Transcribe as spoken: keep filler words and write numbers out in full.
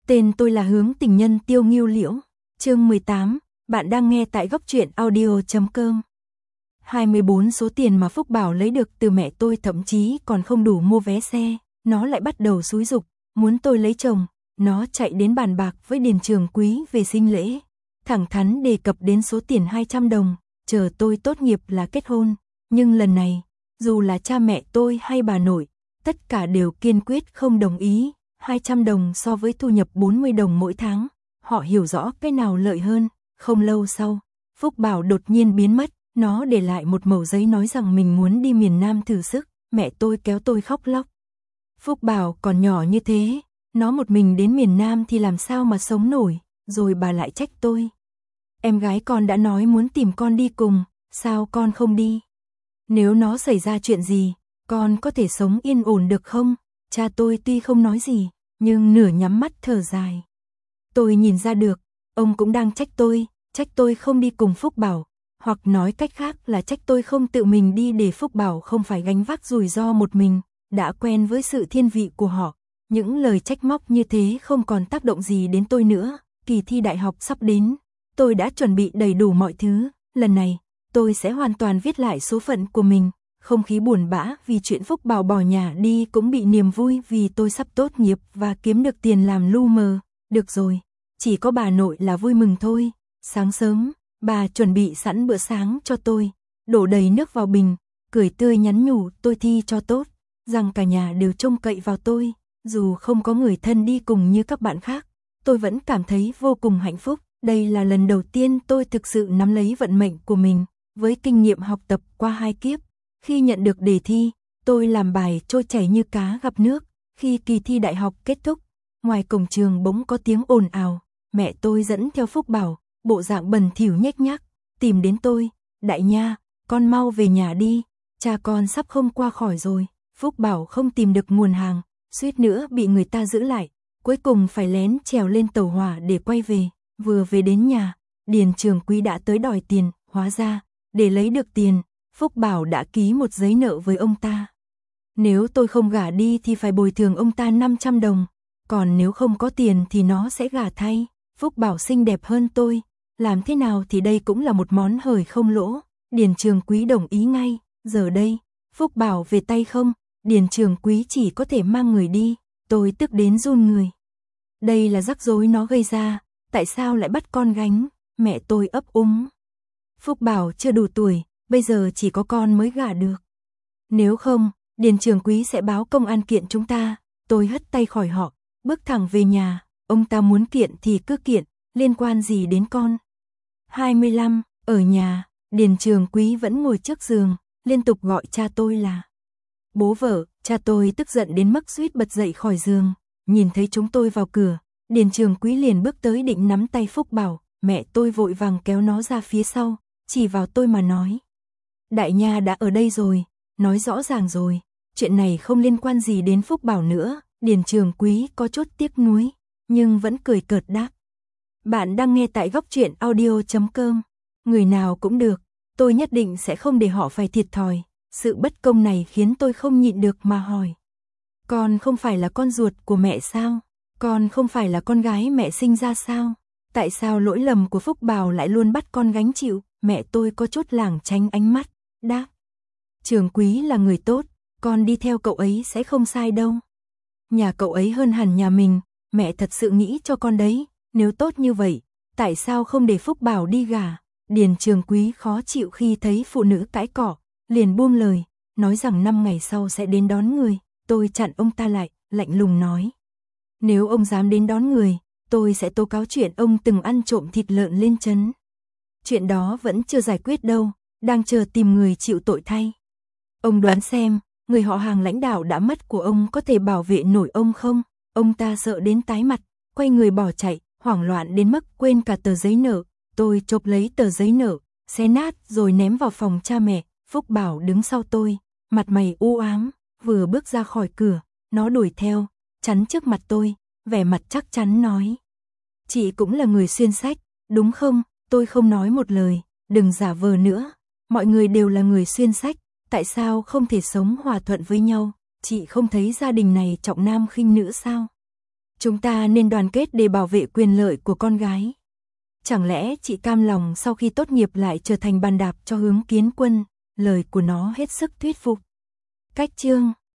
Tên tôi là Hướng Tình Nhân Tiêu Nghiêu Liễu. Chương mười tám, bạn đang nghe tại góc truyện audio chấm com. hai mươi bốn số tiền mà Phúc Bảo lấy được từ mẹ tôi thậm chí còn không đủ mua vé xe, nó lại bắt đầu xúi giục, muốn tôi lấy chồng. Nó chạy đến bàn bạc với Điền Trường Quý về sinh lễ, thẳng thắn đề cập đến số tiền hai trăm đồng, chờ tôi tốt nghiệp là kết hôn. Nhưng lần này, dù là cha mẹ tôi hay bà nội, tất cả đều kiên quyết không đồng ý. hai trăm đồng so với thu nhập bốn mươi đồng mỗi tháng, họ hiểu rõ cái nào lợi hơn. Không lâu sau, Phúc Bảo đột nhiên biến mất, nó để lại một mẩu giấy nói rằng mình muốn đi miền Nam thử sức. Mẹ tôi kéo tôi khóc lóc. Phúc Bảo còn nhỏ như thế, nó một mình đến miền Nam thì làm sao mà sống nổi, rồi bà lại trách tôi. Em gái con đã nói muốn tìm con đi cùng, sao con không đi? Nếu nó xảy ra chuyện gì, con có thể sống yên ổn được không? Cha tôi tuy không nói gì, nhưng nửa nhắm mắt thở dài. Tôi nhìn ra được, ông cũng đang trách tôi, trách tôi không đi cùng Phúc Bảo, hoặc nói cách khác là trách tôi không tự mình đi để Phúc Bảo không phải gánh vác rủi ro một mình, đã quen với sự thiên vị của họ. Những lời trách móc như thế không còn tác động gì đến tôi nữa. Kỳ thi đại học sắp đến, tôi đã chuẩn bị đầy đủ mọi thứ, lần này, tôi sẽ hoàn toàn viết lại số phận của mình. Không khí buồn bã vì chuyện Phúc Bảo bỏ nhà đi cũng bị niềm vui vì tôi sắp tốt nghiệp và kiếm được tiền làm lu mờ. Được rồi, chỉ có bà nội là vui mừng thôi. Sáng sớm, bà chuẩn bị sẵn bữa sáng cho tôi, đổ đầy nước vào bình, cười tươi nhắn nhủ tôi thi cho tốt, rằng cả nhà đều trông cậy vào tôi. Dù không có người thân đi cùng như các bạn khác, tôi vẫn cảm thấy vô cùng hạnh phúc. Đây là lần đầu tiên tôi thực sự nắm lấy vận mệnh của mình, với kinh nghiệm học tập qua hai kiếp. Khi nhận được đề thi, tôi làm bài trôi chảy như cá gặp nước. Khi kỳ thi đại học kết thúc, ngoài cổng trường bỗng có tiếng ồn ào. Mẹ tôi dẫn theo Phúc Bảo, bộ dạng bẩn thỉu nhếch nhác, tìm đến tôi. Đại nha, con mau về nhà đi, cha con sắp không qua khỏi rồi. Phúc Bảo không tìm được nguồn hàng, suýt nữa bị người ta giữ lại. Cuối cùng phải lén trèo lên tàu hỏa để quay về. Vừa về đến nhà, Điền Trường Quý đã tới đòi tiền. Hóa ra, để lấy được tiền, Phúc Bảo đã ký một giấy nợ với ông ta. Nếu tôi không gả đi thì phải bồi thường ông ta năm trăm đồng, còn nếu không có tiền thì nó sẽ gả thay. Phúc Bảo xinh đẹp hơn tôi, làm thế nào thì đây cũng là một món hời không lỗ. Điền Trường Quý đồng ý ngay. Giờ đây, Phúc Bảo về tay không, Điền Trường Quý chỉ có thể mang người đi. Tôi tức đến run người. Đây là rắc rối nó gây ra, tại sao lại bắt con gánh? Mẹ tôi ấp úng. Phúc Bảo chưa đủ tuổi, bây giờ chỉ có con mới gả được. Nếu không, Điền Trường Quý sẽ báo công an kiện chúng ta. Tôi hất tay khỏi họ, bước thẳng về nhà. Ông ta muốn kiện thì cứ kiện, liên quan gì đến con? hai mươi lăm, ở nhà, Điền Trường Quý vẫn ngồi trước giường, liên tục gọi cha tôi là bố vợ. Cha tôi tức giận đến mức suýt bật dậy khỏi giường. Nhìn thấy chúng tôi vào cửa, Điền Trường Quý liền bước tới định nắm tay Phúc Bảo. Mẹ tôi vội vàng kéo nó ra phía sau, chỉ vào tôi mà nói. Đại nha đã ở đây rồi, nói rõ ràng rồi, chuyện này không liên quan gì đến Phúc Bảo nữa. Điền Trường Quý có chút tiếc nuối, nhưng vẫn cười cợt đáp. Bạn đang nghe tại góc truyện audio chấm com. Người nào cũng được, tôi nhất định sẽ không để họ phải thiệt thòi. Sự bất công này khiến tôi không nhịn được mà hỏi. Con không phải là con ruột của mẹ sao? Con không phải là con gái mẹ sinh ra sao? Tại sao lỗi lầm của Phúc Bảo lại luôn bắt con gánh chịu? Mẹ tôi có chút lảng tránh ánh mắt, đáp. Trường Quý là người tốt, con đi theo cậu ấy sẽ không sai đâu. Nhà cậu ấy hơn hẳn nhà mình, mẹ thật sự nghĩ cho con đấy. Nếu tốt như vậy, tại sao không để Phúc Bảo đi gả? Điền Trường Quý khó chịu khi thấy phụ nữ cãi cọ, liền buông lời, nói rằng năm ngày sau sẽ đến đón người. Tôi chặn ông ta lại, lạnh lùng nói. Nếu ông dám đến đón người, tôi sẽ tố cáo chuyện ông từng ăn trộm thịt lợn lên trấn. Chuyện đó vẫn chưa giải quyết đâu, đang chờ tìm người chịu tội thay. Ông đoán xem, người họ hàng lãnh đạo đã mất của ông có thể bảo vệ nổi ông không? Ông ta sợ đến tái mặt, quay người bỏ chạy, hoảng loạn đến mức quên cả tờ giấy nợ. Tôi chộp lấy tờ giấy nợ, xé nát rồi ném vào phòng cha mẹ. Phúc Bảo đứng sau tôi, mặt mày u ám, vừa bước ra khỏi cửa, nó đuổi theo, chắn trước mặt tôi, vẻ mặt chắc chắn nói. Chị cũng là người xuyên sách, đúng không? Tôi không nói một lời, đừng giả vờ nữa. Mọi người đều là người xuyên sách, tại sao không thể sống hòa thuận với nhau? Chị không thấy gia đình này trọng nam khinh nữ sao? Chúng ta nên đoàn kết để bảo vệ quyền lợi của con gái. Chẳng lẽ chị cam lòng sau khi tốt nghiệp lại trở thành bàn đạp cho Hướng Kiến Quân, lời của nó hết sức thuyết phục. Cách chương